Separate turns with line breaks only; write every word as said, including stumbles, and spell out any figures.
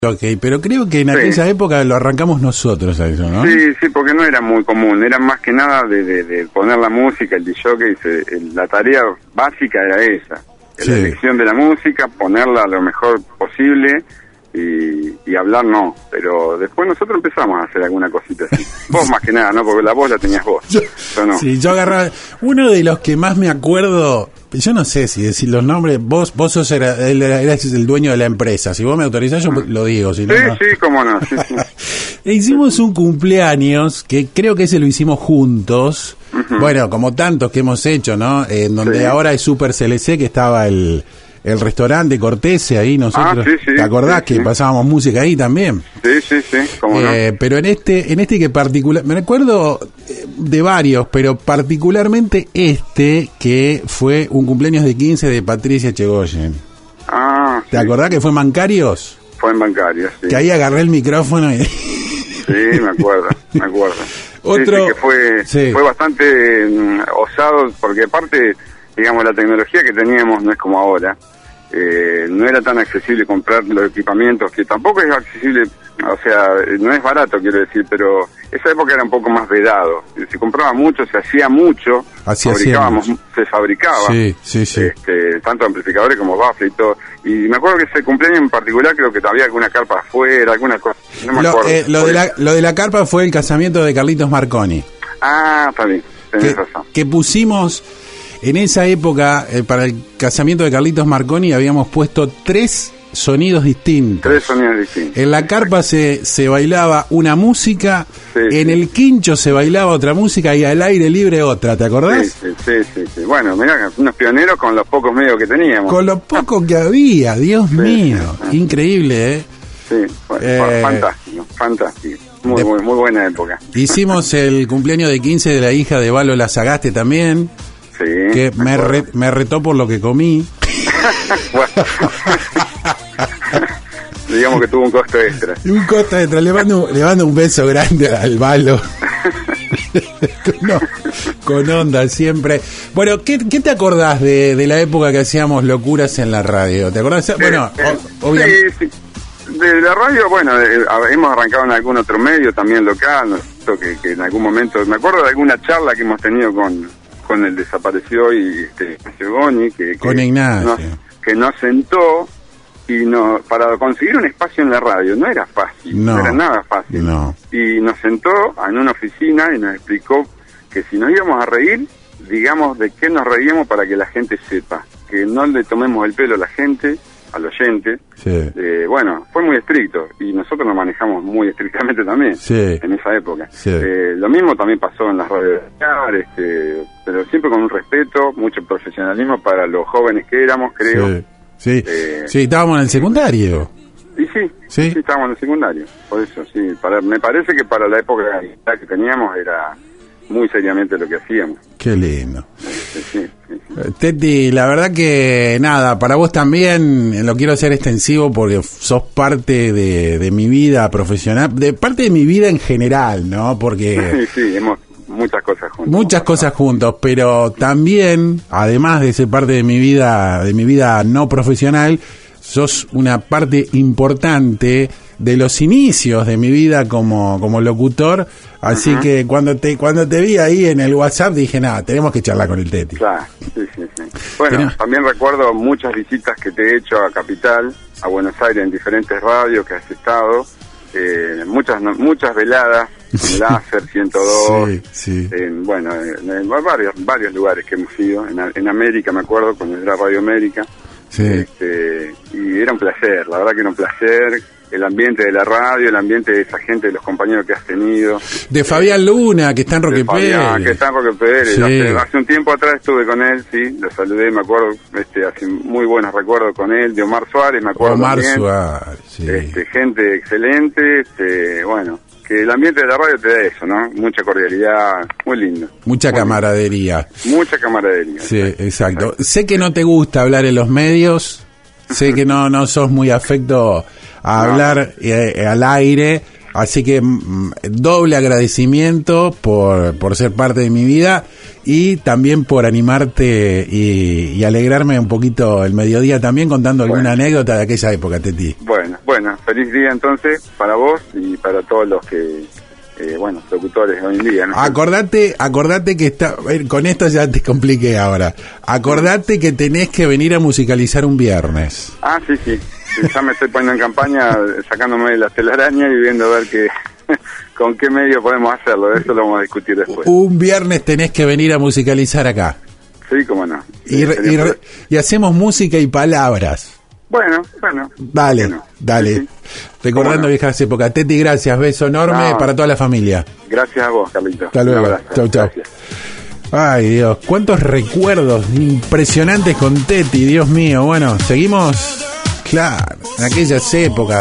Ok, pero creo que en
Sí.
aquella época lo arrancamos nosotros a eso, ¿no?
Sí, sí, porque no era muy común, era más que nada de, de, de poner la música, el disjockey, se- el- la tarea básica era esa,
Sí.
la elección de la música, ponerla lo mejor posible y, y hablar no, pero después nosotros empezamos a hacer alguna cosita así. Vos más que nada, ¿no? Porque la voz la tenías vos,
Yo,
yo no.
Sí, yo agarraba. Uno de los que más me acuerdo, yo no sé si decir los nombres, vos vos sos era, él era- eras el dueño de la empresa. Si vos me autorizás, yo lo digo. Si no,
Sí,
no.
sí, cómo no, sí, sí.
E hicimos un cumpleaños que creo que ese lo hicimos juntos. Bueno, como tantos que hemos hecho, ¿no? En donde
Sí.
ahora es Super C L C, que estaba el, el restaurante Cortese ahí, nosotros.
Ah, sí, sí,
¿Te acordás
sí,
que
sí.
pasábamos música ahí también?
Sí, sí, sí, cómo
Eh, pero en este, en este que particular, me recuerdo eh, de varios, pero particularmente este que fue un cumpleaños de quince de Patricia Chegoyen.
no. Ah,
¿Te
sí,
acordás que fue Mancarios?
fue en bancario, sí.
Que ahí agarré el micrófono y...
Sí, me acuerdo, me acuerdo.
Otro-
Sí, sí, que fue,
sí.
fue bastante mm, osado, porque aparte, digamos, la tecnología que teníamos no es como ahora. Eh, no era tan accesible comprar los equipamientos, que tampoco es accesible, o sea, no es barato, quiero decir, pero esa época era un poco más vedado. Se compraba mucho, se hacía mucho,
Así
fabricábamos,
hacíamos.
se fabricaba.
Sí, sí, sí.
Este, tanto amplificadores como baffle y todo. Y me acuerdo que ese cumpleaños en particular creo que había alguna carpa afuera, alguna cosa. No me
Lo,
acuerdo.
eh, lo de la, lo de la carpa fue el casamiento de Carlitos Marconi.
Ah, está bien, tenés
Que,
razón.
que pusimos en esa época, eh, para el casamiento de Carlitos Marconi, habíamos puesto tres sonidos distintos.
Tres sonidos distintos.
En la carpa se, se bailaba una música,
Sí,
en
sí.
el quincho se bailaba otra música y al aire libre otra, ¿te acordás?
Sí, sí, sí, sí, sí. Bueno, mirá, unos pioneros con los pocos medios que teníamos.
Con lo poco que había, Dios mío, increíble, ¿eh?
Sí, fue-
Eh,
fue fantástico, fantástico. Muy,
de-
muy, muy buena época.
Hicimos el cumpleaños de quince de la hija de Valo Lazagaste también,
Sí.
que me,
acuerdo.
re- me retó por lo que comí.
Bueno. Digamos que tuvo un costo extra.
Y un costa detrás, le mando, le mando un beso grande al Valo. No, con onda siempre. Bueno, ¿qué, qué te acordás de, de la época que hacíamos locuras en la radio? ¿Te acordás? Bueno,
Eh, eh,
o- obviamente.
Sí, sí. De la radio, bueno, eh, a- hemos arrancado en algún otro medio también local, ¿no? que, que en algún momento, me acuerdo de alguna charla que hemos tenido con, con el desaparecido y este, Ignacio Goni, que, que
Con Ignacio.
nos, que nos sentó y no, para conseguir un espacio en la radio no era fácil, no,
No,
era nada fácil.
no.
Y nos sentó en una oficina y nos explicó que si nos íbamos a reír, digamos de qué nos reíamos para que la gente sepa, que no le tomemos el pelo a la gente, al oyente.
Sí.
Eh, bueno, fue muy estricto y nosotros nos manejamos muy estrictamente también
Sí.
en esa época.
Sí.
Eh, lo mismo también pasó en las radios, este, pero siempre con un respeto, mucho profesionalismo para los jóvenes que éramos, creo.
Sí. Sí.
Eh,
Sí, estábamos en el secundario.
Y sí,
Sí.
sí, estábamos en el secundario, por eso sí. Para, me parece que para la época que teníamos era muy seriamente lo que hacíamos.
Qué lindo.
Sí, sí, sí.
Eh, Teti, la verdad que nada, para vos también eh, lo quiero hacer extensivo porque sos parte de, de mi vida profesional, de parte de mi vida en general, ¿no? Porque
Sí, sí, hemos muchas cosas juntos.
muchas cosas juntos, pero también, además de ser parte de mi vida, de mi vida no profesional, sos una parte importante de los inicios de mi vida como, como locutor, así
Ajá.
que cuando te cuando te vi ahí en el WhatsApp dije, nada, tenemos que charlar con el Teti.
Claro, sí, sí, sí. Bueno,
Tenemos-
también recuerdo muchas visitas que te he hecho a Capital, a Buenos Aires, en diferentes radios que has estado, eh, muchas no- muchas veladas, en Láser ciento dos,
Sí, sí.
en, bueno, en, en varios varios lugares que hemos ido, en, en América me acuerdo, cuando era Radio América,
Sí.
este, y era un placer, la verdad que era un placer, el ambiente de la radio, el ambiente de esa gente, de los compañeros que has tenido.
De Fabián Luna, que está en Roque
De Fabián,
Pérez.
que está en Roque Pérez.
Sí.
Hace, hace un tiempo atrás estuve con él, sí, lo saludé, me acuerdo, este, hace muy buenos recuerdos con él, de Omar Suárez, me acuerdo
Omar
también.
Suárez, sí.
Este, gente excelente, este, bueno, que el ambiente de la radio te da eso, ¿no? Mucha cordialidad, muy lindo.
Mucha
Muy
camaradería.
lindo. Mucha camaradería.
Sí, exacto. Sé que no te gusta hablar en los medios, sé que no, no sos muy afecto a
No.
hablar eh, al aire, así que mm, doble agradecimiento por, por ser parte de mi vida y también por animarte y, y alegrarme un poquito el mediodía también contando alguna
Bueno.
anécdota de aquella época, Teti.
Bueno, bueno, feliz día entonces para vos y para todos los que, eh, bueno, locutores hoy en día, ¿no?
Acordate, acordate que está, con esto ya te compliqué ahora. Acordate que tenés que venir a musicalizar un viernes.
Ah, sí, sí. Sí, ya me estoy poniendo en campaña, sacándome las telarañas y viendo a ver qué, con qué medio podemos hacerlo. Eso lo vamos a discutir después.
Un viernes tenés que venir a musicalizar acá.
Sí, cómo no.
Y, re, y, re, y hacemos música y palabras.
Bueno, bueno.
Dale, bueno, dale. Sí, sí. Recordando no? viejas épocas. Teti, gracias. Beso enorme no, para toda la familia.
Gracias a vos, Carlito.
Hasta luego. Chau, chau. Gracias. Ay, Dios. Cuántos recuerdos impresionantes con Teti. Dios mío. Bueno, seguimos. Claro, en aquellas épocas.